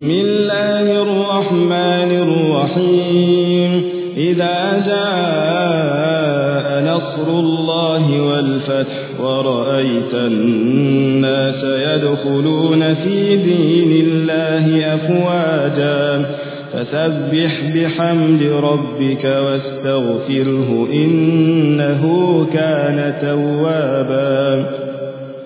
بسم الله الرحمن الرحيم إذا جاء نصر الله والفتح ورأيت الناس يدخلون في دين الله أفواجا فسبح بحمد ربك واستغفره إنه كان توابا